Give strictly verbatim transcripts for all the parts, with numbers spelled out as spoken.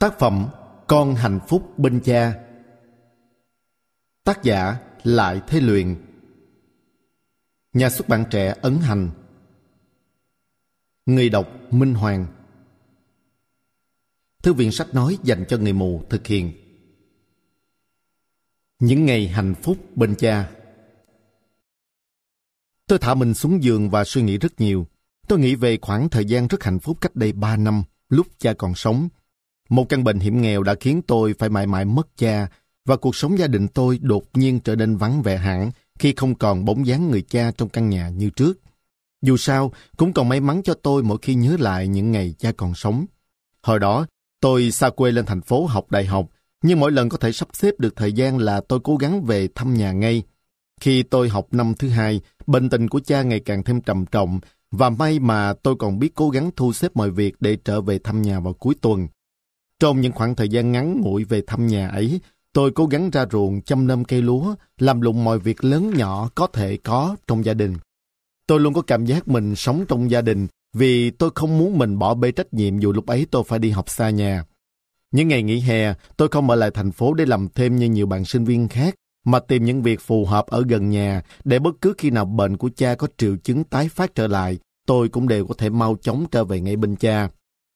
Tác phẩm Con hạnh phúc bên cha. Tác giả Lại Thế Luyện. Nhà xuất bản Trẻ Ấn Hành. Người đọc Minh Hoàng. Thư viện sách nói dành cho người mù thực hiện. Những ngày hạnh phúc bên cha. Tôi thả mình xuống giường và suy nghĩ rất nhiều. Tôi nghĩ về khoảng thời gian rất hạnh phúc cách đây ba năm, lúc cha còn sống. Một căn bệnh hiểm nghèo đã khiến tôi phải mãi mãi mất cha, và cuộc sống gia đình tôi đột nhiên trở nên vắng vẻ hẳn khi không còn bóng dáng người cha trong căn nhà như trước. Dù sao, cũng còn may mắn cho tôi mỗi khi nhớ lại những ngày cha còn sống. Hồi đó, tôi xa quê lên thành phố học đại học, nhưng mỗi lần có thể sắp xếp được thời gian là tôi cố gắng về thăm nhà ngay. Khi tôi học năm thứ hai, bệnh tình của cha ngày càng thêm trầm trọng, và may mà tôi còn biết cố gắng thu xếp mọi việc để trở về thăm nhà vào cuối tuần. Trong những khoảng thời gian ngắn ngủi về thăm nhà ấy, tôi cố gắng ra ruộng chăm nom cây lúa, làm lụng mọi việc lớn nhỏ có thể có trong gia đình. Tôi luôn có cảm giác mình sống trong gia đình vì tôi không muốn mình bỏ bê trách nhiệm dù lúc ấy tôi phải đi học xa nhà. Những ngày nghỉ hè, tôi không ở lại thành phố để làm thêm như nhiều bạn sinh viên khác, mà tìm những việc phù hợp ở gần nhà để bất cứ khi nào bệnh của cha có triệu chứng tái phát trở lại, tôi cũng đều có thể mau chóng trở về ngay bên cha.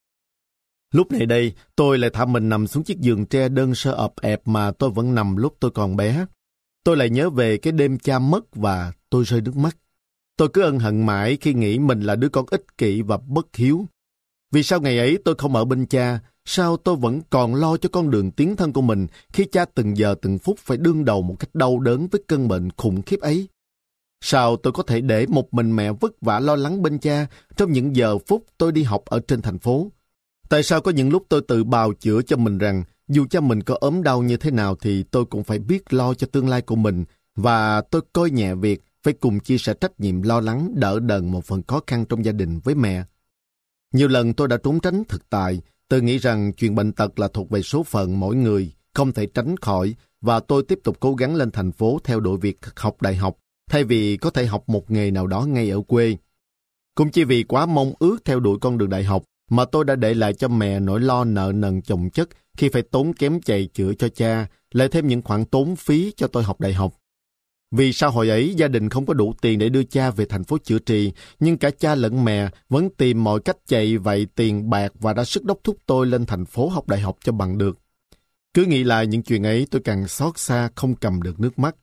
Lúc này đây, tôi lại thả mình nằm xuống chiếc giường tre đơn sơ ập ẹp mà tôi vẫn nằm lúc tôi còn bé. Tôi lại nhớ về cái đêm cha mất và tôi rơi nước mắt. Tôi cứ ân hận mãi khi nghĩ mình là đứa con ích kỷ và bất hiếu. Vì sao ngày ấy tôi không ở bên cha? Sao tôi vẫn còn lo cho con đường tiến thân của mình khi cha từng giờ từng phút phải đương đầu một cách đau đớn với cơn bệnh khủng khiếp ấy? Sao tôi có thể để một mình mẹ vất vả lo lắng bên cha trong những giờ phút tôi đi học ở trên thành phố? Tại sao có những lúc tôi tự bào chữa cho mình rằng dù cha mình có ốm đau như thế nào thì tôi cũng phải biết lo cho tương lai của mình, và tôi coi nhẹ việc phải cùng chia sẻ trách nhiệm lo lắng đỡ đần một phần khó khăn trong gia đình với mẹ. Nhiều lần tôi đã trốn tránh thực tại, tôi nghĩ rằng chuyện bệnh tật là thuộc về số phận mỗi người, không thể tránh khỏi, và tôi tiếp tục cố gắng lên thành phố theo đuổi việc học đại học, thay vì có thể học một nghề nào đó ngay ở quê. Cũng chỉ vì quá mong ước theo đuổi con đường đại học, mà tôi đã để lại cho mẹ nỗi lo nợ nần chồng chất khi phải tốn kém chạy chữa cho cha, lại thêm những khoản tốn phí cho tôi học đại học. Vì sao hồi ấy gia đình không có đủ tiền để đưa cha về thành phố chữa trị, nhưng cả cha lẫn mẹ vẫn tìm mọi cách chạy vạy tiền bạc và ra sức đốc thúc tôi lên thành phố học đại học cho bằng được. Cứ nghĩ lại những chuyện ấy, tôi càng xót xa không cầm được nước mắt.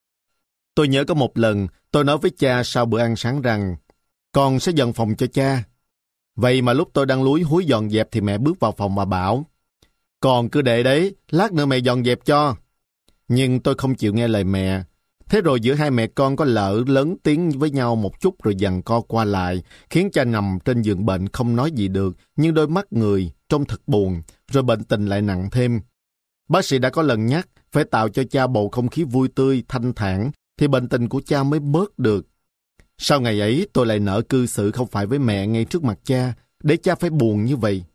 Tôi nhớ có một lần tôi nói với cha sau bữa ăn sáng rằng con sẽ dọn phòng cho cha. Vậy mà lúc tôi đang lúi húi dọn dẹp thì mẹ bước vào phòng và bảo, con cứ để đấy, lát nữa mẹ dọn dẹp cho. Nhưng tôi không chịu nghe lời mẹ. Thế rồi giữa hai mẹ con có lỡ lớn tiếng với nhau một chút rồi giằng co qua lại, khiến cha nằm trên giường bệnh không nói gì được, nhưng đôi mắt người trông thật buồn, rồi bệnh tình lại nặng thêm. Bác sĩ đã có lần nhắc phải tạo cho cha bầu không khí vui tươi, thanh thản, thì bệnh tình của cha mới bớt được. Sau ngày ấy tôi lại nỡ cư xử không phải với mẹ ngay trước mặt cha, để cha phải buồn như vậy.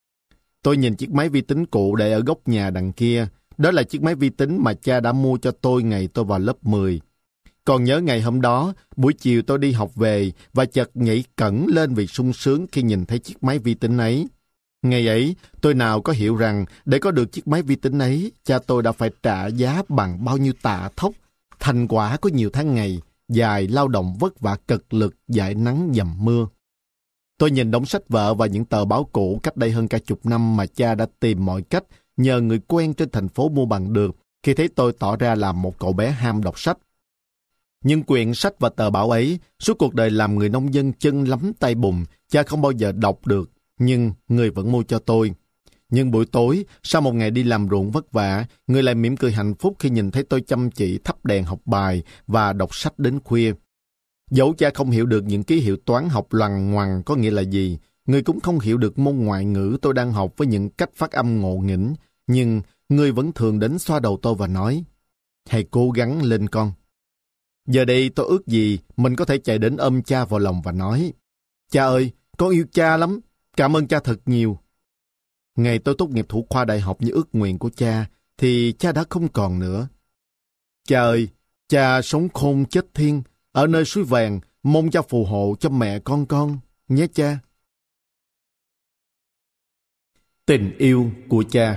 Tôi nhìn chiếc máy vi tính cũ để ở góc nhà đằng kia. Đó là chiếc máy vi tính mà cha đã mua cho tôi ngày tôi vào lớp mười. Còn nhớ ngày hôm đó, buổi chiều tôi đi học về và chợt nhảy cẫng lên vì sung sướng khi nhìn thấy chiếc máy vi tính ấy. Ngày ấy, tôi nào có hiểu rằng để có được chiếc máy vi tính ấy, cha tôi đã phải trả giá bằng bao nhiêu tạ thóc, thành quả của nhiều tháng ngày dài lao động vất vả cực lực dãi nắng dầm mưa. Tôi nhìn đống sách vở và những tờ báo cũ cách đây hơn cả chục năm mà cha đã tìm mọi cách nhờ người quen trên thành phố mua bằng được khi thấy tôi tỏ ra là một cậu bé ham đọc sách. Nhưng quyển sách và tờ báo ấy, suốt cuộc đời làm người nông dân chân lấm tay bùn, cha không bao giờ đọc được, nhưng người vẫn mua cho tôi. Nhưng buổi tối, sau một ngày đi làm ruộng vất vả, người lại mỉm cười hạnh phúc khi nhìn thấy tôi chăm chỉ thắp đèn học bài và đọc sách đến khuya. Dẫu cha không hiểu được những ký hiệu toán học loằng ngoằng có nghĩa là gì, người cũng không hiểu được môn ngoại ngữ tôi đang học với những cách phát âm ngộ nghĩnh, nhưng người vẫn thường đến xoa đầu tôi và nói, hãy cố gắng lên con. Giờ đây tôi ước gì mình có thể chạy đến ôm cha vào lòng và nói, cha ơi, con yêu cha lắm, cảm ơn cha thật nhiều. Ngày tôi tốt nghiệp thủ khoa đại học như ước nguyện của cha, thì cha đã không còn nữa. Cha ơi, cha sống khôn chết thiên, ở nơi suối vàng, mong cha phù hộ cho mẹ con con, nhé cha. Tình yêu của cha.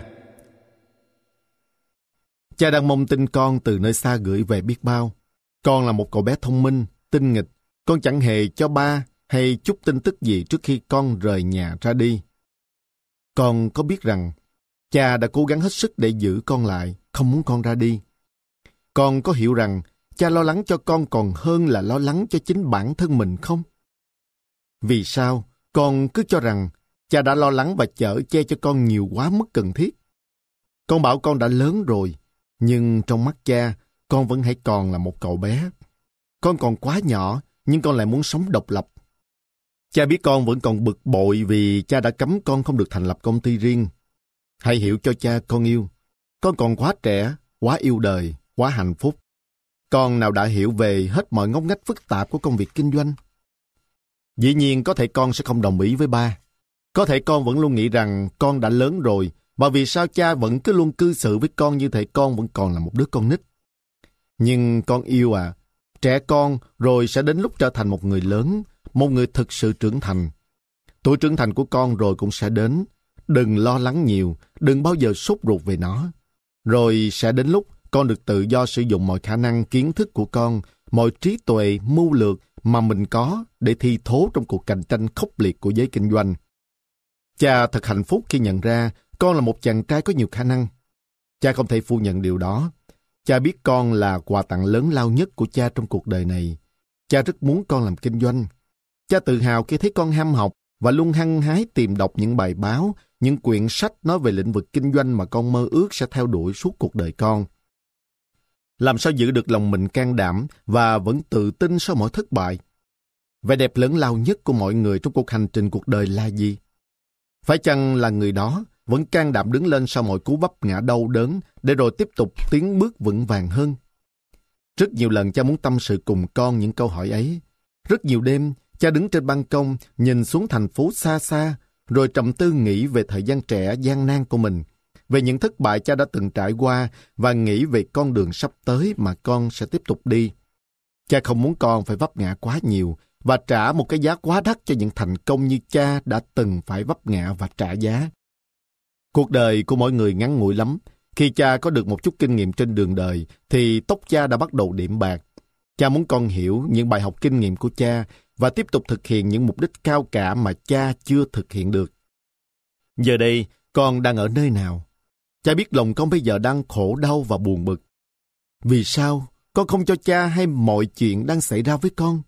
Cha đang mong tin con từ nơi xa gửi về biết bao. Con là một cậu bé thông minh, tinh nghịch. Con chẳng hề cho ba hay chút tin tức gì trước khi con rời nhà ra đi. Con có biết rằng cha đã cố gắng hết sức để giữ con lại, không muốn con ra đi. Con có hiểu rằng cha lo lắng cho con còn hơn là lo lắng cho chính bản thân mình không? Vì sao con cứ cho rằng cha đã lo lắng và chở che cho con nhiều quá mức cần thiết? Con bảo con đã lớn rồi, nhưng trong mắt cha, con vẫn hãy còn là một cậu bé. Con còn quá nhỏ, nhưng con lại muốn sống độc lập. Cha biết con vẫn còn bực bội vì cha đã cấm con không được thành lập công ty riêng. Hãy hiểu cho cha con yêu. Con còn quá trẻ, quá yêu đời, quá hạnh phúc. Con nào đã hiểu về hết mọi ngóc ngách phức tạp của công việc kinh doanh? Dĩ nhiên có thể con sẽ không đồng ý với ba. Có thể con vẫn luôn nghĩ rằng con đã lớn rồi, và vì sao cha vẫn cứ luôn cư xử với con như thể con vẫn còn là một đứa con nít. Nhưng con yêu à, trẻ con rồi sẽ đến lúc trở thành một người lớn, một người thực sự trưởng thành. Tuổi trưởng thành của con rồi cũng sẽ đến. Đừng lo lắng nhiều, đừng bao giờ sốt ruột về nó. Rồi sẽ đến lúc con được tự do sử dụng mọi khả năng kiến thức của con, mọi trí tuệ, mưu lược mà mình có để thi thố trong cuộc cạnh tranh khốc liệt của giới kinh doanh. Cha thật hạnh phúc khi nhận ra con là một chàng trai có nhiều khả năng. Cha không thể phủ nhận điều đó. Cha biết con là quà tặng lớn lao nhất của cha trong cuộc đời này. Cha rất muốn con làm kinh doanh. Cha tự hào khi thấy con ham học và luôn hăng hái tìm đọc những bài báo, những quyển sách nói về lĩnh vực kinh doanh mà con mơ ước sẽ theo đuổi suốt cuộc đời con. Làm sao giữ được lòng mình can đảm và vẫn tự tin sau mỗi thất bại? Vẻ đẹp lớn lao nhất của mọi người trong cuộc hành trình cuộc đời là gì? Phải chăng là người đó vẫn can đảm đứng lên sau mọi cú vấp ngã đau đớn để rồi tiếp tục tiến bước vững vàng hơn? Rất nhiều lần cha muốn tâm sự cùng con những câu hỏi ấy. Rất nhiều đêm, cha đứng trên ban công nhìn xuống thành phố xa xa, rồi trầm tư nghĩ về thời gian trẻ gian nan của mình, về những thất bại cha đã từng trải qua và nghĩ về con đường sắp tới mà con sẽ tiếp tục đi. Cha không muốn con phải vấp ngã quá nhiều và trả một cái giá quá đắt cho những thành công như cha đã từng phải vấp ngã và trả giá. Cuộc đời của mỗi người ngắn ngủi lắm. Khi cha có được một chút kinh nghiệm trên đường đời, thì tóc cha đã bắt đầu điểm bạc. Cha muốn con hiểu những bài học kinh nghiệm của cha và tiếp tục thực hiện những mục đích cao cả mà cha chưa thực hiện được. Giờ đây, con đang ở nơi nào? Cha biết lòng con bây giờ đang khổ đau và buồn bực. Vì sao con không cho cha hay mọi chuyện đang xảy ra với con?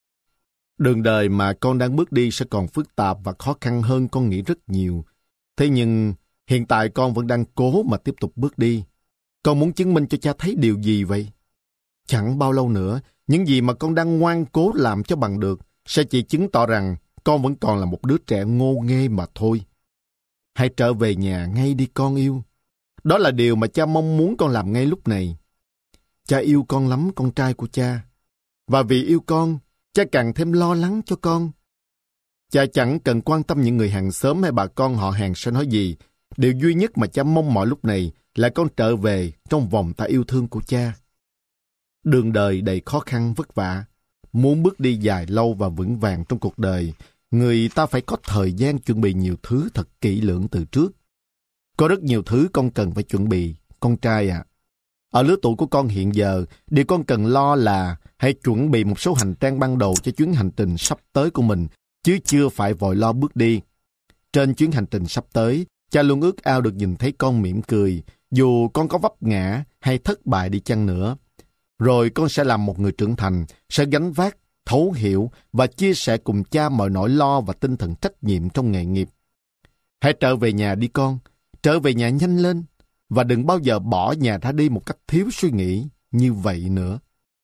Đường đời mà con đang bước đi sẽ còn phức tạp và khó khăn hơn con nghĩ rất nhiều. Thế nhưng, hiện tại con vẫn đang cố mà tiếp tục bước đi. Con muốn chứng minh cho cha thấy điều gì vậy? Chẳng bao lâu nữa, những gì mà con đang ngoan cố làm cho bằng được sẽ chỉ chứng tỏ rằng con vẫn còn là một đứa trẻ ngô nghê mà thôi. Hãy trở về nhà ngay đi con yêu. Đó là điều mà cha mong muốn con làm ngay lúc này. Cha yêu con lắm, con trai của cha. Và vì yêu con, cha càng thêm lo lắng cho con. Cha chẳng cần quan tâm những người hàng xóm hay bà con họ hàng sẽ nói gì. Điều duy nhất mà cha mong mọi lúc này là con trở về trong vòng tay yêu thương của cha. Đường đời đầy khó khăn vất vả. Muốn bước đi dài lâu và vững vàng trong cuộc đời, người ta phải có thời gian chuẩn bị nhiều thứ thật kỹ lưỡng từ trước. Có rất nhiều thứ con cần phải chuẩn bị, con trai ạ. À. Ở lứa tuổi của con hiện giờ, điều con cần lo là hãy chuẩn bị một số hành trang ban đầu cho chuyến hành trình sắp tới của mình, chứ chưa phải vội lo bước đi. Trên chuyến hành trình sắp tới, cha luôn ước ao được nhìn thấy con mỉm cười, dù con có vấp ngã hay thất bại đi chăng nữa. Rồi con sẽ làm một người trưởng thành, sẽ gánh vác, thấu hiểu và chia sẻ cùng cha mọi nỗi lo và tinh thần trách nhiệm trong nghề nghiệp. Hãy trở về nhà đi con, trở về nhà nhanh lên, và đừng bao giờ bỏ nhà ra đi một cách thiếu suy nghĩ như vậy nữa.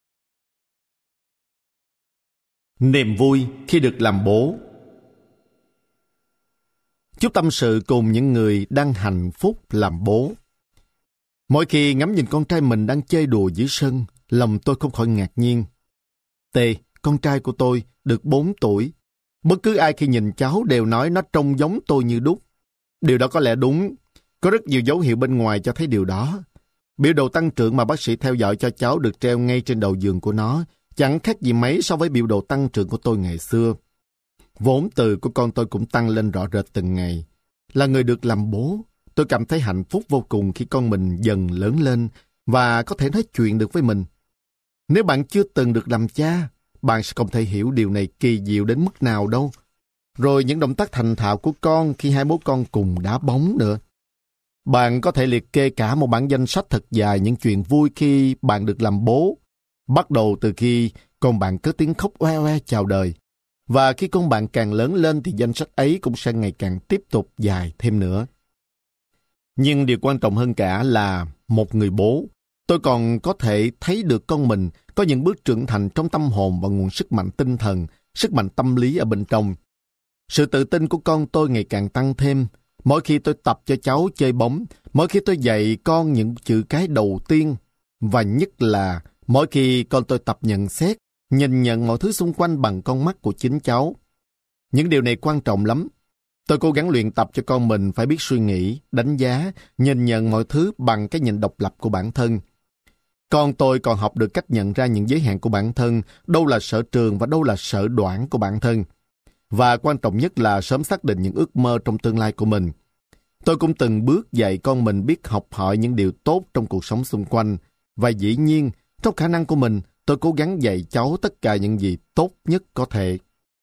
Niềm vui khi được làm bố. Chút tâm sự cùng những người đang hạnh phúc làm bố. Mỗi khi ngắm nhìn con trai mình đang chơi đùa dưới sân, lòng tôi không khỏi ngạc nhiên. Tề, con trai của tôi, được bốn tuổi. Bất cứ ai khi nhìn cháu đều nói nó trông giống tôi như đúc. Điều đó có lẽ đúng. Có rất nhiều dấu hiệu bên ngoài cho thấy điều đó. Biểu đồ tăng trưởng mà bác sĩ theo dõi cho cháu được treo ngay trên đầu giường của nó, chẳng khác gì mấy so với biểu đồ tăng trưởng của tôi ngày xưa. Vốn từ của con tôi cũng tăng lên rõ rệt từng ngày. là người được làm bố, tôi cảm thấy hạnh phúc vô cùng khi con mình dần lớn lên và có thể nói chuyện được với mình. Nếu bạn chưa từng được làm cha, bạn sẽ không thể hiểu điều này kỳ diệu đến mức nào đâu. Rồi những động tác thành thạo của con khi hai bố con cùng đá bóng nữa. Bạn có thể liệt kê cả một bản danh sách thật dài những chuyện vui khi bạn được làm bố. Bắt đầu từ khi con bạn có tiếng khóc oe oe chào đời. Và khi con bạn càng lớn lên thì danh sách ấy cũng sẽ ngày càng tiếp tục dài thêm nữa. Nhưng điều quan trọng hơn cả là một người bố. Tôi còn có thể thấy được con mình có những bước trưởng thành trong tâm hồn và nguồn sức mạnh tinh thần, sức mạnh tâm lý ở bên trong. Sự tự tin của con tôi ngày càng tăng thêm. Mỗi khi tôi tập cho cháu chơi bóng, mỗi khi tôi dạy con những chữ cái đầu tiên, và nhất là mỗi khi con tôi tập nhận xét, nhìn nhận mọi thứ xung quanh bằng con mắt của chính cháu. Những điều này quan trọng lắm. Tôi cố gắng luyện tập cho con mình phải biết suy nghĩ, đánh giá, nhìn nhận mọi thứ bằng cái nhìn độc lập của bản thân. Con tôi còn học được cách nhận ra những giới hạn của bản thân, đâu là sở trường và đâu là sở đoản của bản thân. Và quan trọng nhất là sớm xác định những ước mơ trong tương lai của mình. Tôi cũng từng bước dạy con mình biết học hỏi những điều tốt trong cuộc sống xung quanh. Và dĩ nhiên, trong khả năng của mình, tôi cố gắng dạy cháu tất cả những gì tốt nhất có thể.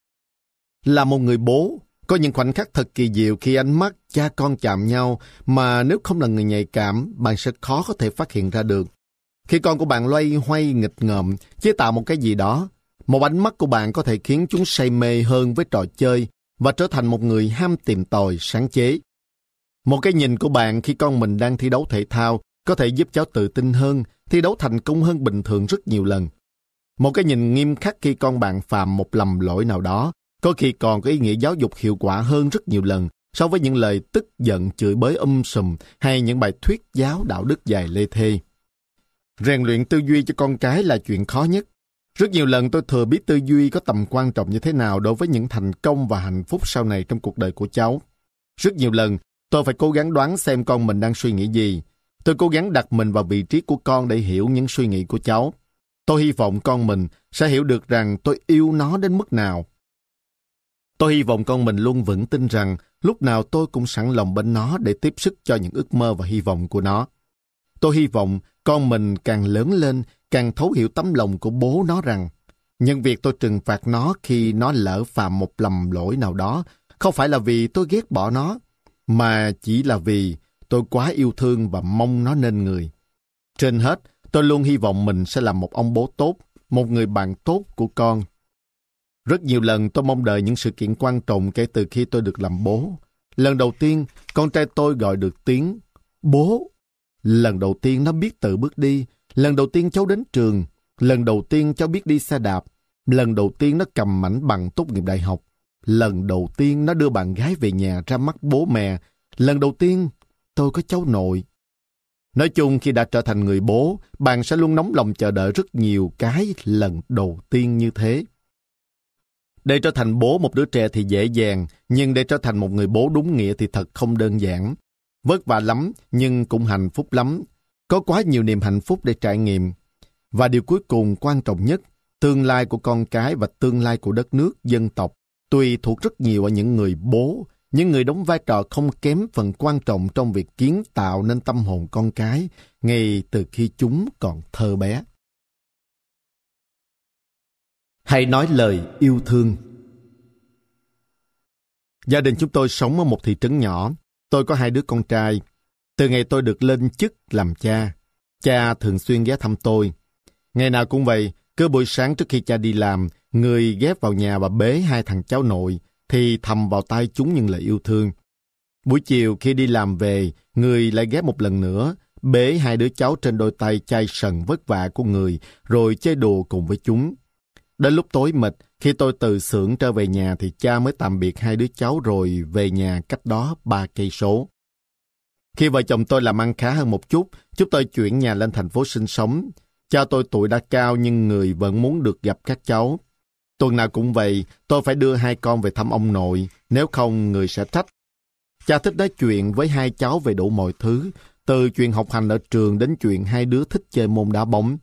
Là một người bố, có những khoảnh khắc thật kỳ diệu khi ánh mắt cha con chạm nhau mà nếu không là người nhạy cảm, bạn sẽ khó có thể phát hiện ra được. Khi con của bạn loay hoay nghịch ngợm, chế tạo một cái gì đó, một ánh mắt của bạn có thể khiến chúng say mê hơn với trò chơi và trở thành một người ham tìm tòi, sáng chế. Một cái nhìn của bạn khi con mình đang thi đấu thể thao có thể giúp cháu tự tin hơn, thi đấu thành công hơn bình thường rất nhiều lần. Một cái nhìn nghiêm khắc khi con bạn phạm một lầm lỗi nào đó có khi còn có ý nghĩa giáo dục hiệu quả hơn rất nhiều lần so với những lời tức giận, chửi bới um sùm hay những bài thuyết giáo đạo đức dài lê thê. Rèn luyện tư duy cho con cái là chuyện khó nhất. Rất nhiều lần tôi thừa biết tư duy có tầm quan trọng như thế nào đối với những thành công và hạnh phúc sau này trong cuộc đời của cháu. Rất nhiều lần, tôi phải cố gắng đoán xem con mình đang suy nghĩ gì. Tôi cố gắng đặt mình vào vị trí của con để hiểu những suy nghĩ của cháu. Tôi hy vọng con mình sẽ hiểu được rằng tôi yêu nó đến mức nào. Tôi hy vọng con mình luôn vững tin rằng lúc nào tôi cũng sẵn lòng bên nó để tiếp sức cho những ước mơ và hy vọng của nó. Tôi hy vọng con mình càng lớn lên, càng thấu hiểu tấm lòng của bố nó rằng những việc tôi trừng phạt nó khi nó lỡ phạm một lầm lỗi nào đó không phải là vì tôi ghét bỏ nó, mà chỉ là vì tôi quá yêu thương và mong nó nên người. Trên hết, tôi luôn hy vọng mình sẽ là một ông bố tốt, một người bạn tốt của con. Rất nhiều lần tôi mong đợi những sự kiện quan trọng kể từ khi tôi được làm bố. Lần đầu tiên, con trai tôi gọi được tiếng bố. Lần đầu tiên nó biết tự bước đi. Lần đầu tiên cháu đến trường. Lần đầu tiên cháu biết đi xe đạp. Lần đầu tiên nó cầm mảnh bằng tốt nghiệp đại học. Lần đầu tiên nó đưa bạn gái về nhà ra mắt bố mẹ. Lần đầu tiên tôi có cháu nội. Nói chung, khi đã trở thành người bố, bạn sẽ luôn nóng lòng chờ đợi rất nhiều cái lần đầu tiên như thế. Để trở thành bố một đứa trẻ thì dễ dàng, nhưng để trở thành một người bố đúng nghĩa thì thật không đơn giản. Vất vả lắm, nhưng cũng hạnh phúc lắm. Có quá nhiều niềm hạnh phúc để trải nghiệm. Và điều cuối cùng quan trọng nhất, tương lai của con cái và tương lai của đất nước, dân tộc, tùy thuộc rất nhiều ở những người bố, những người đóng vai trò không kém phần quan trọng trong việc kiến tạo nên tâm hồn con cái, ngay từ khi chúng còn thơ bé. Hãy nói lời yêu thương. Gia đình chúng tôi sống ở một thị trấn nhỏ. Tôi có hai đứa con trai. Từ ngày tôi được lên chức làm cha, cha thường xuyên ghé thăm tôi. Ngày nào cũng vậy, cứ buổi sáng trước khi cha đi làm, người ghé vào nhà và bế hai thằng cháu nội, thì thầm vào tai chúng những lời yêu thương. Buổi chiều khi đi làm về, người lại ghé một lần nữa, bế hai đứa cháu trên đôi tay chai sần vất vả của người, rồi chơi đùa cùng với chúng. Đến lúc tối mịt, khi tôi từ xưởng trở về nhà thì cha mới tạm biệt hai đứa cháu rồi về nhà cách đó ba cây số. Khi vợ chồng tôi làm ăn khá hơn một chút, chúng tôi chuyển nhà lên thành phố sinh sống. Cha tôi tuổi đã cao nhưng người vẫn muốn được gặp các cháu. Tuần nào cũng vậy, tôi phải đưa hai con về thăm ông nội, nếu không người sẽ trách. Cha thích nói chuyện với hai cháu về đủ mọi thứ, từ chuyện học hành ở trường đến chuyện hai đứa thích chơi môn đá bóng.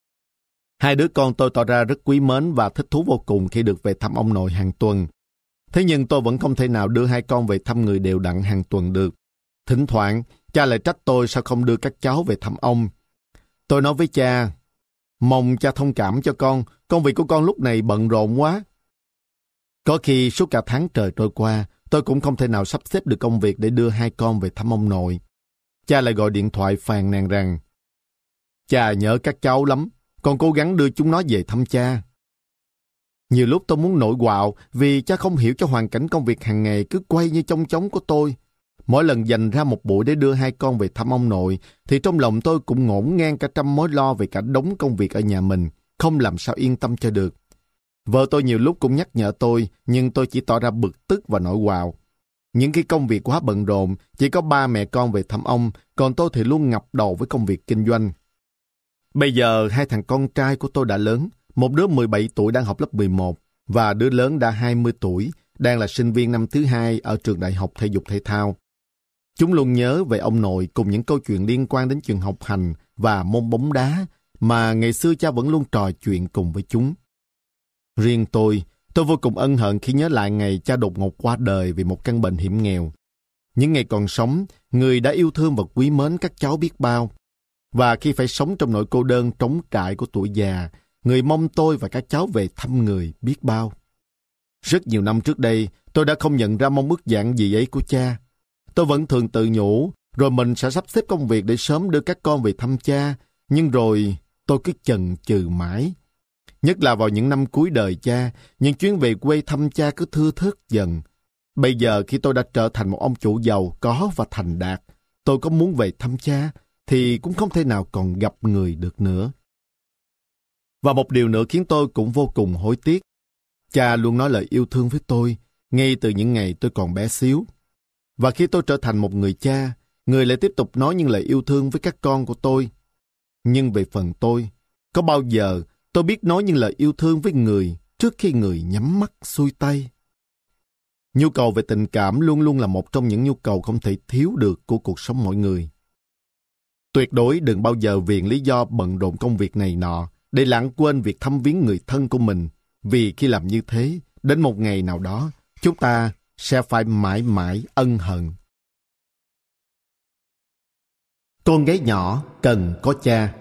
Hai đứa con tôi tỏ ra rất quý mến và thích thú vô cùng khi được về thăm ông nội hàng tuần. Thế nhưng tôi vẫn không thể nào đưa hai con về thăm người đều đặn hàng tuần được. Thỉnh thoảng, cha lại trách tôi sao không đưa các cháu về thăm ông. Tôi nói với cha, mong cha thông cảm cho con, công việc của con lúc này bận rộn quá. Có khi suốt cả tháng trời trôi qua, tôi cũng không thể nào sắp xếp được công việc để đưa hai con về thăm ông nội. Cha lại gọi điện thoại phàn nàn rằng, cha nhớ các cháu lắm, con cố gắng đưa chúng nó về thăm cha. Nhiều lúc tôi muốn nổi quạo vì cha không hiểu cho hoàn cảnh công việc hàng ngày cứ quay như chong chóng của tôi. Mỗi lần dành ra một buổi để đưa hai con về thăm ông nội, thì trong lòng tôi cũng ngổn ngang cả trăm mối lo về cả đống công việc ở nhà mình, không làm sao yên tâm cho được. Vợ tôi nhiều lúc cũng nhắc nhở tôi, nhưng tôi chỉ tỏ ra bực tức và nổi quạo. Những khi công việc quá bận rộn, chỉ có ba mẹ con về thăm ông, còn tôi thì luôn ngập đầu với công việc kinh doanh. Bây giờ hai thằng con trai của tôi đã lớn, một đứa mười bảy tuổi đang học lớp mười một, và đứa lớn đã hai mươi tuổi, đang là sinh viên năm thứ hai ở trường đại học thể dục thể thao. Chúng luôn nhớ về ông nội cùng những câu chuyện liên quan đến chuyện học hành và môn bóng đá mà ngày xưa cha vẫn luôn trò chuyện cùng với chúng. Riêng tôi, tôi vô cùng ân hận khi nhớ lại ngày cha đột ngột qua đời vì một căn bệnh hiểm nghèo. Những ngày còn sống, người đã yêu thương và quý mến các cháu biết bao. Và khi phải sống trong nỗi cô đơn trống trải của tuổi già, người mong tôi và các cháu về thăm người biết bao. Rất nhiều năm trước đây, tôi đã không nhận ra mong ước giản dị ấy của cha. Tôi vẫn thường tự nhủ, rồi mình sẽ sắp xếp công việc để sớm đưa các con về thăm cha. Nhưng rồi tôi cứ chần chừ mãi. Nhất là vào những năm cuối đời cha, những chuyến về quê thăm cha cứ thưa thớt dần. Bây giờ khi tôi đã trở thành một ông chủ giàu có và thành đạt, tôi có muốn về thăm cha thì cũng không thể nào còn gặp người được nữa. Và một điều nữa khiến tôi cũng vô cùng hối tiếc. Cha luôn nói lời yêu thương với tôi, ngay từ những ngày tôi còn bé xíu. Và khi tôi trở thành một người cha, người lại tiếp tục nói những lời yêu thương với các con của tôi. Nhưng về phần tôi, có bao giờ tôi biết nói những lời yêu thương với người trước khi người nhắm mắt xuôi tay? Nhu cầu về tình cảm luôn luôn là một trong những nhu cầu không thể thiếu được của cuộc sống mỗi người. Tuyệt đối đừng bao giờ viện lý do bận rộn công việc này nọ để lãng quên việc thăm viếng người thân của mình, vì khi làm như thế, đến một ngày nào đó, chúng ta sẽ phải mãi mãi ân hận. Con gái nhỏ cần có cha.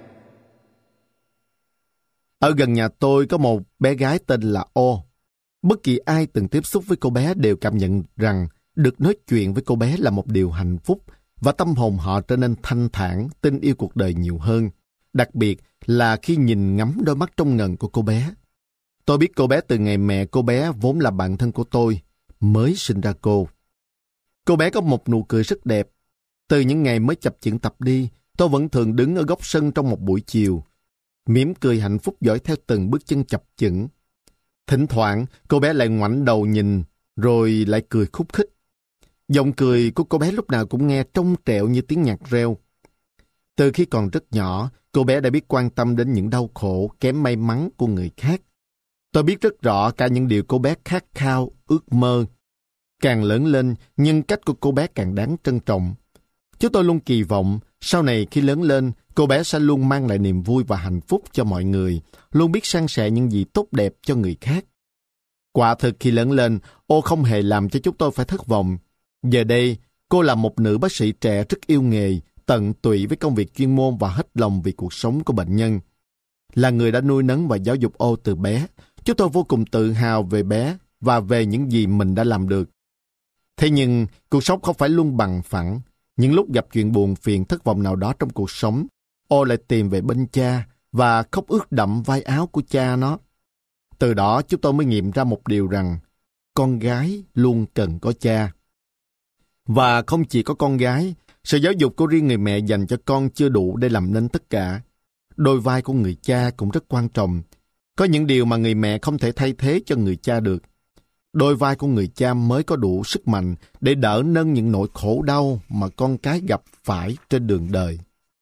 Ở gần nhà tôi có một bé gái tên là Ô. Bất kỳ ai từng tiếp xúc với cô bé đều cảm nhận rằng được nói chuyện với cô bé là một điều hạnh phúc và tâm hồn họ trở nên thanh thản, tin yêu cuộc đời nhiều hơn. Đặc biệt là khi nhìn ngắm đôi mắt trong ngần của cô bé. Tôi biết cô bé từ ngày mẹ cô bé vốn là bạn thân của tôi, mới sinh ra cô. Cô bé có một nụ cười rất đẹp. Từ những ngày mới chập chững tập đi, tôi vẫn thường đứng ở góc sân trong một buổi chiều, mỉm cười hạnh phúc dõi theo từng bước chân chập chững. Thỉnh thoảng, cô bé lại ngoảnh đầu nhìn, rồi lại cười khúc khích. Giọng cười của cô bé lúc nào cũng nghe trong trẻo như tiếng nhạc reo. Từ khi còn rất nhỏ, cô bé đã biết quan tâm đến những đau khổ, kém may mắn của người khác. Tôi biết rất rõ cả những điều cô bé khát khao, ước mơ. Càng lớn lên, nhân cách của cô bé càng đáng trân trọng. Chúng tôi luôn kỳ vọng, sau này khi lớn lên, cô bé sẽ luôn mang lại niềm vui và hạnh phúc cho mọi người, luôn biết san sẻ những gì tốt đẹp cho người khác. Quả thực khi lớn lên, Ô không hề làm cho chúng tôi phải thất vọng. Giờ đây, cô là một nữ bác sĩ trẻ rất yêu nghề, tận tụy với công việc chuyên môn và hết lòng vì cuộc sống của bệnh nhân. Là người đã nuôi nấng và giáo dục Ô từ bé, chúng tôi vô cùng tự hào về bé và về những gì mình đã làm được. Thế nhưng, cuộc sống không phải luôn bằng phẳng. Những lúc gặp chuyện buồn phiền thất vọng nào đó trong cuộc sống, Ô lại tìm về bên cha và khóc ướt đẫm vai áo của cha nó. Từ đó chúng tôi mới nghiệm ra một điều rằng con gái luôn cần có cha. Và không chỉ có con gái, sự giáo dục của riêng người mẹ dành cho con chưa đủ để làm nên tất cả. Đôi vai của người cha cũng rất quan trọng. Có những điều mà người mẹ không thể thay thế cho người cha được. Đôi vai của người cha mới có đủ sức mạnh để đỡ nâng những nỗi khổ đau mà con cái gặp phải trên đường đời.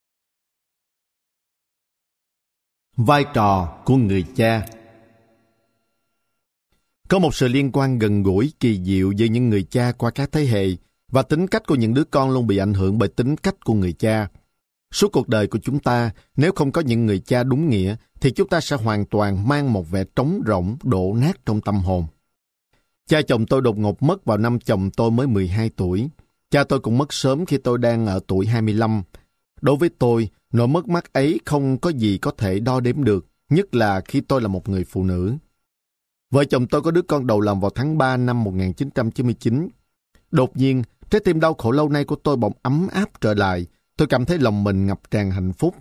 Vai trò của người cha. Có một sự liên quan gần gũi, kỳ diệu giữa những người cha qua các thế hệ, và tính cách của những đứa con luôn bị ảnh hưởng bởi tính cách của người cha. Suốt cuộc đời của chúng ta, nếu không có những người cha đúng nghĩa, thì chúng ta sẽ hoàn toàn mang một vẻ trống rỗng, đổ nát trong tâm hồn. Cha chồng tôi đột ngột mất vào năm chồng tôi mới mười hai tuổi. Cha tôi cũng mất sớm khi tôi đang ở tuổi hai mươi lăm. Đối với tôi, nỗi mất mát ấy không có gì có thể đo đếm được, nhất là khi tôi là một người phụ nữ. Vợ chồng tôi có đứa con đầu lòng vào tháng ba năm một nghìn chín trăm chín mươi chín. Đột nhiên, trái tim đau khổ lâu nay của tôi bỗng ấm áp trở lại. Tôi cảm thấy lòng mình ngập tràn hạnh phúc.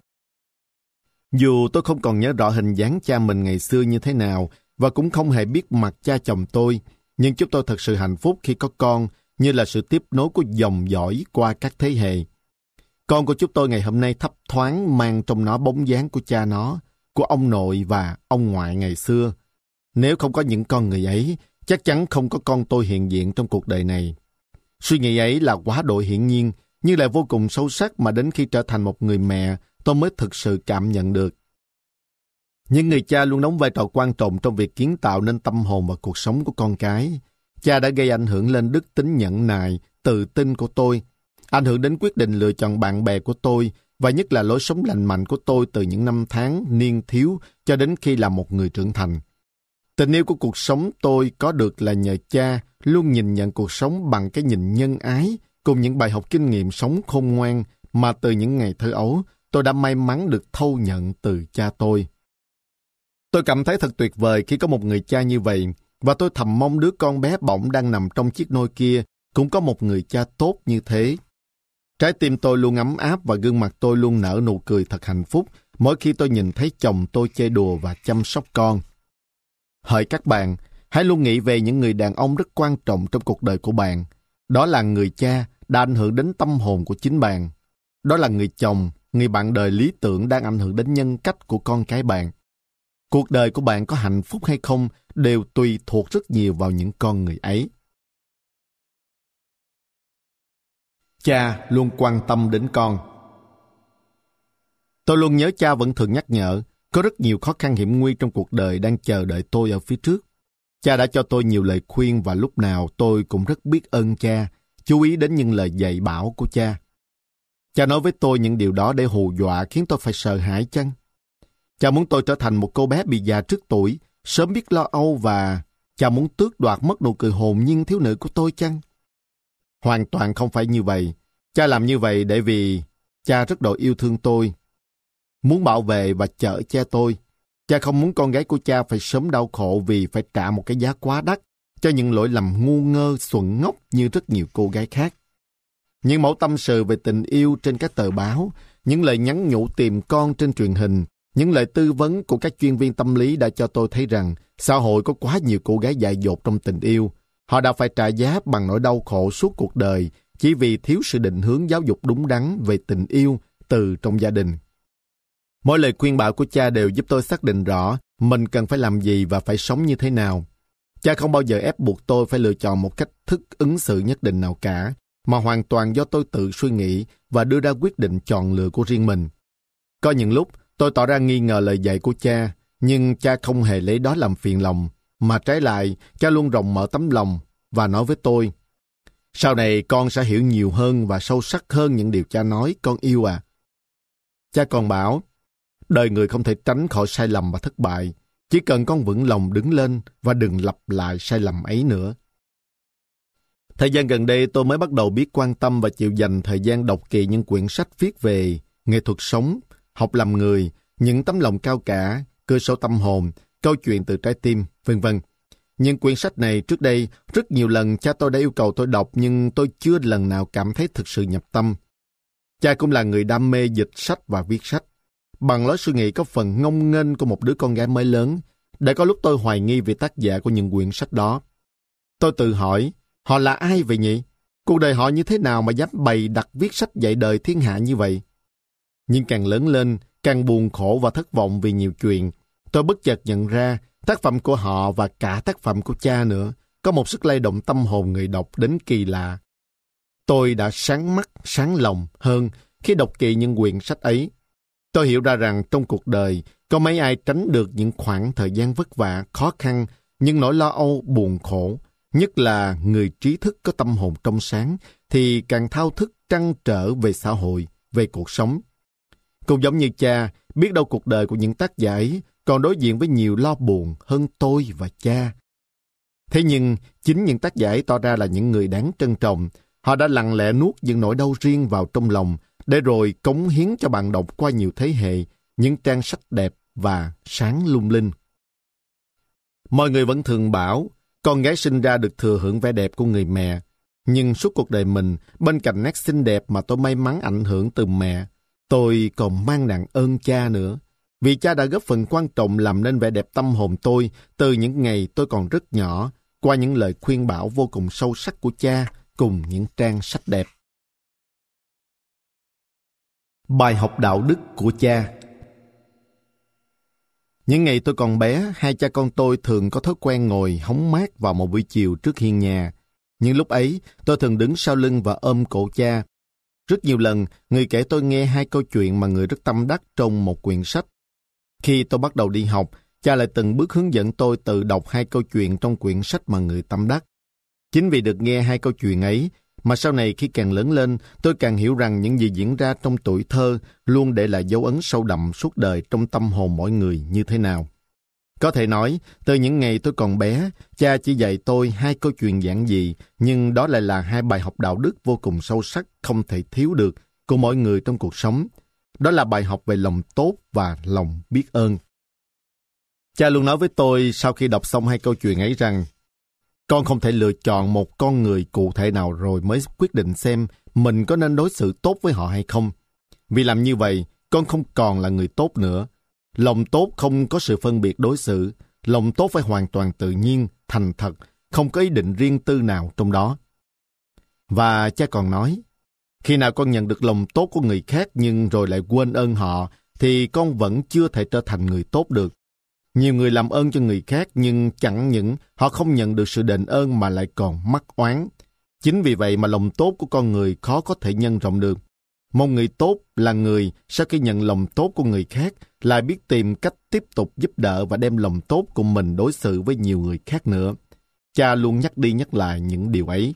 Dù tôi không còn nhớ rõ hình dáng cha mình ngày xưa như thế nào và cũng không hề biết mặt cha chồng tôi, nhưng chúng tôi thật sự hạnh phúc khi có con, như là sự tiếp nối của dòng dõi qua các thế hệ. Con của chúng tôi ngày hôm nay thấp thoáng mang trong nó bóng dáng của cha nó, của ông nội và ông ngoại ngày xưa. Nếu không có những con người ấy, chắc chắn không có con tôi hiện diện trong cuộc đời này. Suy nghĩ ấy là quá độ hiển nhiên, nhưng lại vô cùng sâu sắc mà đến khi trở thành một người mẹ, tôi mới thực sự cảm nhận được. Những người cha luôn đóng vai trò quan trọng trong việc kiến tạo nên tâm hồn và cuộc sống của con cái. Cha đã gây ảnh hưởng lên đức tính nhẫn nại, tự tin của tôi, ảnh hưởng đến quyết định lựa chọn bạn bè của tôi, và nhất là lối sống lành mạnh của tôi từ những năm tháng niên thiếu cho đến khi là một người trưởng thành. Tình yêu của cuộc sống tôi có được là nhờ cha luôn nhìn nhận cuộc sống bằng cái nhìn nhân ái, cùng những bài học kinh nghiệm sống khôn ngoan mà từ những ngày thơ ấu tôi đã may mắn được thâu nhận từ cha tôi. Tôi cảm thấy thật tuyệt vời khi có một người cha như vậy, và tôi thầm mong đứa con bé bỏng đang nằm trong chiếc nôi kia cũng có một người cha tốt như thế. Trái tim tôi luôn ấm áp và gương mặt tôi luôn nở nụ cười thật hạnh phúc mỗi khi tôi nhìn thấy chồng tôi chơi đùa và chăm sóc con. Hỡi các bạn, hãy luôn nghĩ về những người đàn ông rất quan trọng trong cuộc đời của bạn. Đó là người cha đã ảnh hưởng đến tâm hồn của chính bạn. Đó là người chồng, người bạn đời lý tưởng đang ảnh hưởng đến nhân cách của con cái bạn. Cuộc đời của bạn có hạnh phúc hay không đều tùy thuộc rất nhiều vào những con người ấy. Cha luôn quan tâm đến con. Tôi luôn nhớ cha vẫn thường nhắc nhở, có rất nhiều khó khăn hiểm nguy trong cuộc đời đang chờ đợi tôi ở phía trước. Cha đã cho tôi nhiều lời khuyên và lúc nào tôi cũng rất biết ơn cha, chú ý đến những lời dạy bảo của cha. Cha nói với tôi những điều đó để hù dọa khiến tôi phải sợ hãi chăng? Cha muốn tôi trở thành một cô bé bị già trước tuổi, sớm biết lo âu, và cha muốn tước đoạt mất nụ cười hồn nhiên thiếu nữ của tôi chăng? Hoàn toàn không phải như vậy. Cha làm như vậy để vì cha rất độ yêu thương tôi, muốn bảo vệ và chở che tôi. Cha không muốn con gái của cha phải sớm đau khổ vì phải trả một cái giá quá đắt cho những lỗi lầm ngu ngơ, xuẩn ngốc như rất nhiều cô gái khác. Những mẫu tâm sự về tình yêu trên các tờ báo, những lời nhắn nhủ tìm con trên truyền hình, những lời tư vấn của các chuyên viên tâm lý đã cho tôi thấy rằng xã hội có quá nhiều cô gái dại dột trong tình yêu. Họ đã phải trả giá bằng nỗi đau khổ suốt cuộc đời chỉ vì thiếu sự định hướng giáo dục đúng đắn về tình yêu từ trong gia đình. Mỗi lời khuyên bảo của cha đều giúp tôi xác định rõ mình cần phải làm gì và phải sống như thế nào. Cha không bao giờ ép buộc tôi phải lựa chọn một cách thức ứng xử nhất định nào cả, mà hoàn toàn do tôi tự suy nghĩ và đưa ra quyết định chọn lựa của riêng mình. Có những lúc tôi tỏ ra nghi ngờ lời dạy của cha, nhưng cha không hề lấy đó làm phiền lòng, mà trái lại, cha luôn rộng mở tấm lòng và nói với tôi, sau này con sẽ hiểu nhiều hơn và sâu sắc hơn những điều cha nói, con yêu à. Cha còn bảo, đời người không thể tránh khỏi sai lầm và thất bại, chỉ cần con vững lòng đứng lên và đừng lặp lại sai lầm ấy nữa. Thời gian gần đây tôi mới bắt đầu biết quan tâm và chịu dành thời gian đọc kỹ những quyển sách viết về nghệ thuật sống, học làm người, những tấm lòng cao cả, cơ sâu tâm hồn, câu chuyện từ trái tim, vân vân. Những quyển sách này trước đây rất nhiều lần cha tôi đã yêu cầu tôi đọc, nhưng tôi chưa lần nào cảm thấy thực sự nhập tâm. Cha cũng là người đam mê dịch sách và viết sách. Bằng lối suy nghĩ có phần ngông nghênh của một đứa con gái mới lớn, đã có lúc tôi hoài nghi về tác giả của những quyển sách đó. Tôi tự hỏi, họ là ai vậy nhỉ? Cuộc đời họ như thế nào mà dám bày đặt viết sách dạy đời thiên hạ như vậy? Nhưng càng lớn lên, càng buồn khổ và thất vọng vì nhiều chuyện, tôi bất chợt nhận ra tác phẩm của họ và cả tác phẩm của cha nữa có một sức lay động tâm hồn người đọc đến kỳ lạ. Tôi đã sáng mắt, sáng lòng hơn khi đọc kỹ những quyển sách ấy. Tôi hiểu ra rằng trong cuộc đời có mấy ai tránh được những khoảng thời gian vất vả, khó khăn, nhưng nỗi lo âu, buồn khổ. Nhất là người trí thức có tâm hồn trong sáng thì càng thao thức trăn trở về xã hội, về cuộc sống. Cũng giống như cha, biết đâu cuộc đời của những tác giả ấy còn đối diện với nhiều lo buồn hơn tôi và cha. Thế nhưng, chính những tác giả ấy tỏ ra là những người đáng trân trọng. Họ đã lặng lẽ nuốt những nỗi đau riêng vào trong lòng, để rồi cống hiến cho bạn đọc qua nhiều thế hệ, những trang sách đẹp và sáng lung linh. Mọi người vẫn thường bảo, con gái sinh ra được thừa hưởng vẻ đẹp của người mẹ. Nhưng suốt cuộc đời mình, bên cạnh nét xinh đẹp mà tôi may mắn ảnh hưởng từ mẹ, tôi còn mang nặng ơn cha nữa. Vì cha đã góp phần quan trọng làm nên vẻ đẹp tâm hồn tôi từ những ngày tôi còn rất nhỏ, qua những lời khuyên bảo vô cùng sâu sắc của cha cùng những trang sách đẹp. Bài học đạo đức của cha. Những ngày tôi còn bé, hai cha con tôi thường có thói quen ngồi hóng mát vào một buổi chiều trước hiên nhà. Nhưng lúc ấy, tôi thường đứng sau lưng và ôm cổ cha. Rất nhiều lần, người kể tôi nghe hai câu chuyện mà người rất tâm đắc trong một quyển sách. Khi tôi bắt đầu đi học, cha lại từng bước hướng dẫn tôi tự đọc hai câu chuyện trong quyển sách mà người tâm đắc. Chính vì được nghe hai câu chuyện ấy, mà sau này khi càng lớn lên, tôi càng hiểu rằng những gì diễn ra trong tuổi thơ luôn để lại dấu ấn sâu đậm suốt đời trong tâm hồn mỗi người như thế nào. Có thể nói, từ những ngày tôi còn bé, cha chỉ dạy tôi hai câu chuyện giản dị, nhưng đó lại là hai bài học đạo đức vô cùng sâu sắc không thể thiếu được của mỗi người trong cuộc sống. Đó là bài học về lòng tốt và lòng biết ơn. Cha luôn nói với tôi sau khi đọc xong hai câu chuyện ấy rằng, con không thể lựa chọn một con người cụ thể nào rồi mới quyết định xem mình có nên đối xử tốt với họ hay không. Vì làm như vậy, con không còn là người tốt nữa. Lòng tốt không có sự phân biệt đối xử. Lòng tốt phải hoàn toàn tự nhiên, thành thật, không có ý định riêng tư nào trong đó. Và cha còn nói, khi nào con nhận được lòng tốt của người khác nhưng rồi lại quên ơn họ, thì con vẫn chưa thể trở thành người tốt được. Nhiều người làm ơn cho người khác nhưng chẳng những họ không nhận được sự đền ơn mà lại còn mắc oán. Chính vì vậy mà lòng tốt của con người khó có thể nhân rộng được. Một người tốt là người sau khi nhận lòng tốt của người khác lại biết tìm cách tiếp tục giúp đỡ và đem lòng tốt của mình đối xử với nhiều người khác nữa. Cha luôn nhắc đi nhắc lại những điều ấy.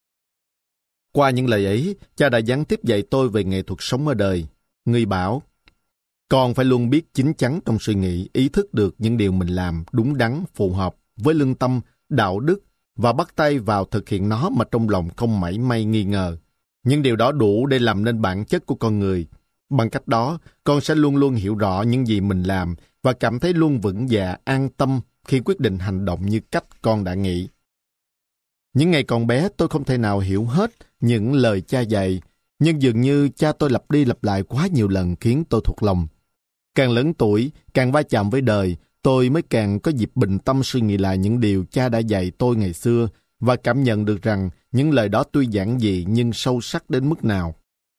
Qua những lời ấy, cha đã gián tiếp dạy tôi về nghệ thuật sống ở đời. Người bảo, con phải luôn biết chín chắn trong suy nghĩ, ý thức được những điều mình làm đúng đắn, phù hợp với lương tâm, đạo đức và bắt tay vào thực hiện nó mà trong lòng không mảy may nghi ngờ. Những điều đó đủ để làm nên bản chất của con người. Bằng cách đó, con sẽ luôn luôn hiểu rõ những gì mình làm và cảm thấy luôn vững dạ, an tâm khi quyết định hành động như cách con đã nghĩ. Những ngày còn bé, tôi không thể nào hiểu hết những lời cha dạy, nhưng dường như cha tôi lặp đi lặp lại quá nhiều lần khiến tôi thuộc lòng. Càng lớn tuổi, càng va chạm với đời, tôi mới càng có dịp bình tâm suy nghĩ lại những điều cha đã dạy tôi ngày xưa và cảm nhận được rằng những lời đó tuy giản dị nhưng sâu sắc đến mức nào.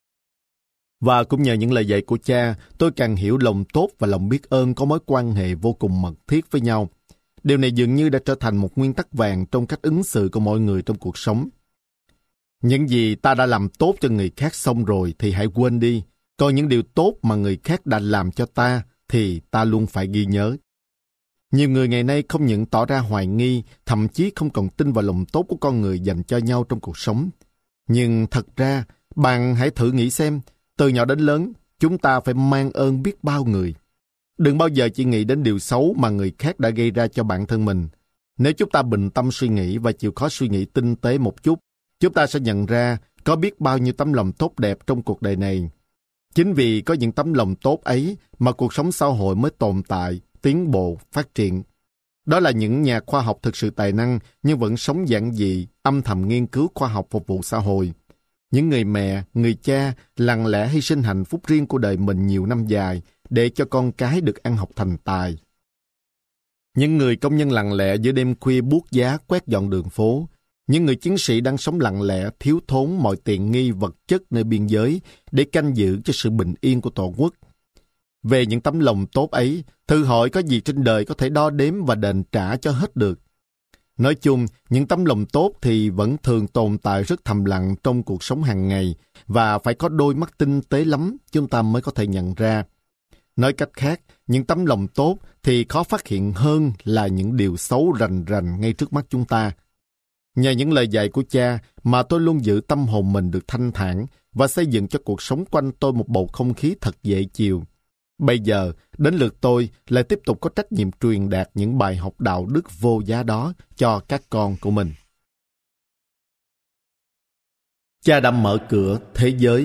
Và cũng nhờ những lời dạy của cha, tôi càng hiểu lòng tốt và lòng biết ơn có mối quan hệ vô cùng mật thiết với nhau. Điều này dường như đã trở thành một nguyên tắc vàng trong cách ứng xử của mọi người trong cuộc sống. Những gì ta đã làm tốt cho người khác xong rồi thì hãy quên đi. Còn những điều tốt mà người khác đã làm cho ta thì ta luôn phải ghi nhớ. Nhiều người ngày nay không những tỏ ra hoài nghi, thậm chí không còn tin vào lòng tốt của con người dành cho nhau trong cuộc sống. Nhưng thật ra, bạn hãy thử nghĩ xem, từ nhỏ đến lớn, chúng ta phải mang ơn biết bao người. Đừng bao giờ chỉ nghĩ đến điều xấu mà người khác đã gây ra cho bản thân mình. Nếu chúng ta bình tâm suy nghĩ và chịu khó suy nghĩ tinh tế một chút, chúng ta sẽ nhận ra có biết bao nhiêu tấm lòng tốt đẹp trong cuộc đời này. Chính vì có những tấm lòng tốt ấy mà cuộc sống xã hội mới tồn tại, tiến bộ, phát triển. Đó là những nhà khoa học thực sự tài năng nhưng vẫn sống giản dị, âm thầm nghiên cứu khoa học phục vụ xã hội. Những người mẹ, người cha lặng lẽ hy sinh hạnh phúc riêng của đời mình nhiều năm dài để cho con cái được ăn học thành tài. Những người công nhân lặng lẽ giữa đêm khuya buốt giá quét dọn đường phố. Những người chiến sĩ đang sống lặng lẽ thiếu thốn mọi tiện nghi vật chất nơi biên giới để canh giữ cho sự bình yên của Tổ quốc. Về những tấm lòng tốt ấy, thử hỏi có gì trên đời có thể đo đếm và đền trả cho hết được. Nói chung, những tấm lòng tốt thì vẫn thường tồn tại rất thầm lặng trong cuộc sống hàng ngày và phải có đôi mắt tinh tế lắm chúng ta mới có thể nhận ra. Nói cách khác, những tấm lòng tốt thì khó phát hiện hơn là những điều xấu rành rành ngay trước mắt chúng ta. Nhờ những lời dạy của cha mà tôi luôn giữ tâm hồn mình được thanh thản và xây dựng cho cuộc sống quanh tôi một bầu không khí thật dễ chịu. Bây giờ, đến lượt tôi lại tiếp tục có trách nhiệm truyền đạt những bài học đạo đức vô giá đó cho các con của mình. Cha đã mở cửa thế giới.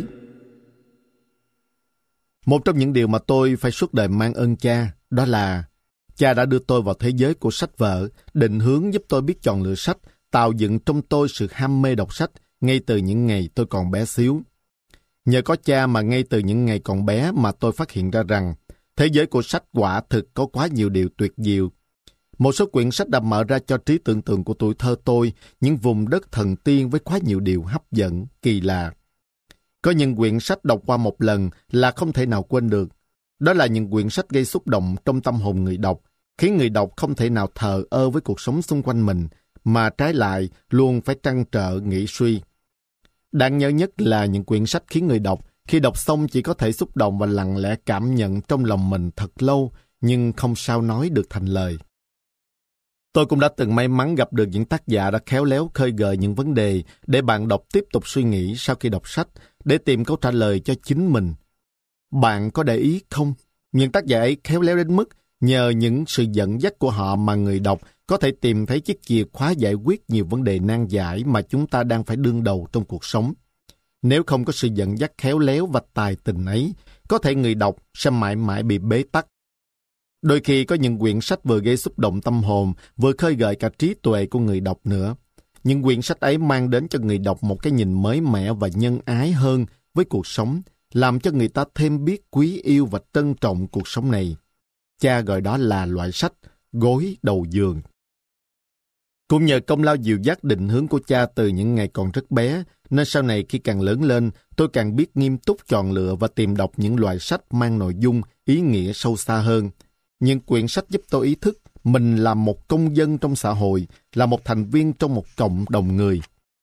Một trong những điều mà tôi phải suốt đời mang ơn cha, đó là cha đã đưa tôi vào thế giới của sách vở, định hướng giúp tôi biết chọn lựa sách, tạo dựng trong tôi sự ham mê đọc sách ngay từ những ngày tôi còn bé xíu. Nhờ có cha mà ngay từ những ngày còn bé mà tôi phát hiện ra rằng thế giới của sách quả thực có quá nhiều điều tuyệt diệu. Một số quyển sách đã mở ra cho trí tưởng tượng của tuổi thơ tôi những vùng đất thần tiên với quá nhiều điều hấp dẫn, kỳ lạ. Có những quyển sách đọc qua một lần là không thể nào quên được. Đó là những quyển sách gây xúc động trong tâm hồn người đọc, khiến người đọc không thể nào thờ ơ với cuộc sống xung quanh mình, mà trái lại luôn phải trăn trở nghĩ suy. Đáng nhớ nhất là những quyển sách khiến người đọc khi đọc xong chỉ có thể xúc động và lặng lẽ cảm nhận trong lòng mình thật lâu, nhưng không sao nói được thành lời. Tôi cũng đã từng may mắn gặp được những tác giả đã khéo léo khơi gợi những vấn đề để bạn đọc tiếp tục suy nghĩ sau khi đọc sách, để tìm câu trả lời cho chính mình. Bạn có để ý không? Những tác giả ấy khéo léo đến mức nhờ những sự dẫn dắt của họ mà người đọc có thể tìm thấy chiếc chìa khóa giải quyết nhiều vấn đề nan giải mà chúng ta đang phải đương đầu trong cuộc sống. Nếu không có sự dẫn dắt khéo léo và tài tình ấy, có thể người đọc sẽ mãi mãi bị bế tắc. Đôi khi có những quyển sách vừa gây xúc động tâm hồn, vừa khơi gợi cả trí tuệ của người đọc nữa. Những quyển sách ấy mang đến cho người đọc một cái nhìn mới mẻ và nhân ái hơn với cuộc sống, làm cho người ta thêm biết quý yêu và trân trọng cuộc sống này. Cha gọi đó là loại sách gối đầu giường. Cũng nhờ công lao dìu dắt định hướng của cha từ những ngày còn rất bé, nên sau này khi càng lớn lên, tôi càng biết nghiêm túc chọn lựa và tìm đọc những loại sách mang nội dung, ý nghĩa sâu xa hơn. Những quyển sách giúp tôi ý thức mình là một công dân trong xã hội, là một thành viên trong một cộng đồng người.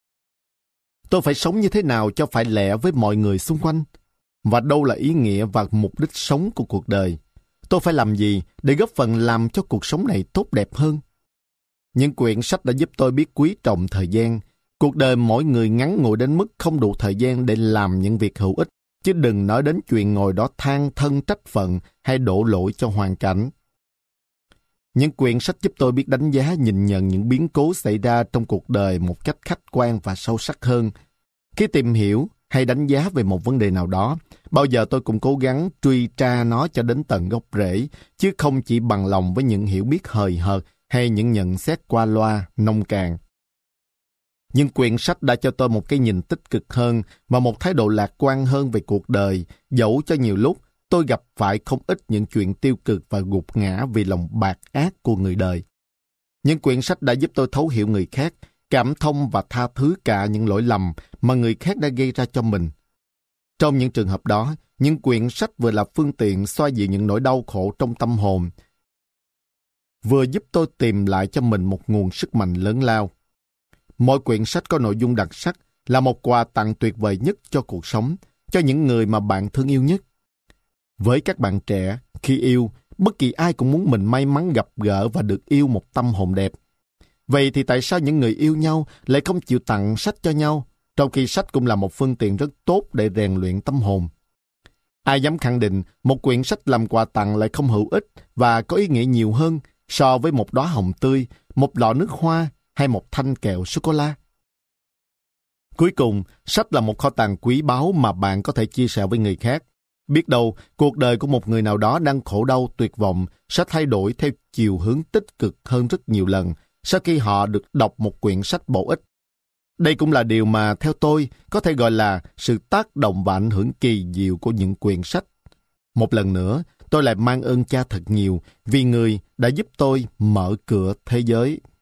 Tôi phải sống như thế nào cho phải lẽ với mọi người xung quanh? Và đâu là ý nghĩa và mục đích sống của cuộc đời? Tôi phải làm gì để góp phần làm cho cuộc sống này tốt đẹp hơn? Những quyển sách đã giúp tôi biết quý trọng thời gian. Cuộc đời mỗi người ngắn ngủi đến mức không đủ thời gian để làm những việc hữu ích, chứ đừng nói đến chuyện ngồi đó than thân trách phận hay đổ lỗi cho hoàn cảnh. Những quyển sách giúp tôi biết đánh giá, nhìn nhận những biến cố xảy ra trong cuộc đời một cách khách quan và sâu sắc hơn. Khi tìm hiểu hay đánh giá về một vấn đề nào đó, bao giờ tôi cũng cố gắng truy tra nó cho đến tận gốc rễ, chứ không chỉ bằng lòng với những hiểu biết hời hợt hay những nhận xét qua loa, nông cạn. Nhưng quyển sách đã cho tôi một cái nhìn tích cực hơn và một thái độ lạc quan hơn về cuộc đời, dẫu cho nhiều lúc tôi gặp phải không ít những chuyện tiêu cực và gục ngã vì lòng bạc ác của người đời. Những quyển sách đã giúp tôi thấu hiểu người khác, cảm thông và tha thứ cả những lỗi lầm mà người khác đã gây ra cho mình. Trong những trường hợp đó, những quyển sách vừa là phương tiện xoa dịu những nỗi đau khổ trong tâm hồn, vừa giúp tôi tìm lại cho mình một nguồn sức mạnh lớn lao. Mỗi quyển sách có nội dung đặc sắc, là một quà tặng tuyệt vời nhất cho cuộc sống, cho những người mà bạn thương yêu nhất. Với các bạn trẻ, khi yêu, bất kỳ ai cũng muốn mình may mắn gặp gỡ và được yêu một tâm hồn đẹp. Vậy thì tại sao những người yêu nhau lại không chịu tặng sách cho nhau, trong khi sách cũng là một phương tiện rất tốt để rèn luyện tâm hồn? Ai dám khẳng định một quyển sách làm quà tặng lại không hữu ích và có ý nghĩa nhiều hơn so với một đóa hồng tươi, một lọ nước hoa hay một thanh kẹo sô-cô-la? Cuối cùng, sách là một kho tàng quý báu mà bạn có thể chia sẻ với người khác. Biết đâu, cuộc đời của một người nào đó đang khổ đau tuyệt vọng sẽ thay đổi theo chiều hướng tích cực hơn rất nhiều lần sau khi họ được đọc một quyển sách bổ ích. Đây cũng là điều mà theo tôi có thể gọi là sự tác động và ảnh hưởng kỳ diệu của những quyển sách. Một lần nữa, tôi lại mang ơn cha thật nhiều vì người đã giúp tôi mở cửa thế giới.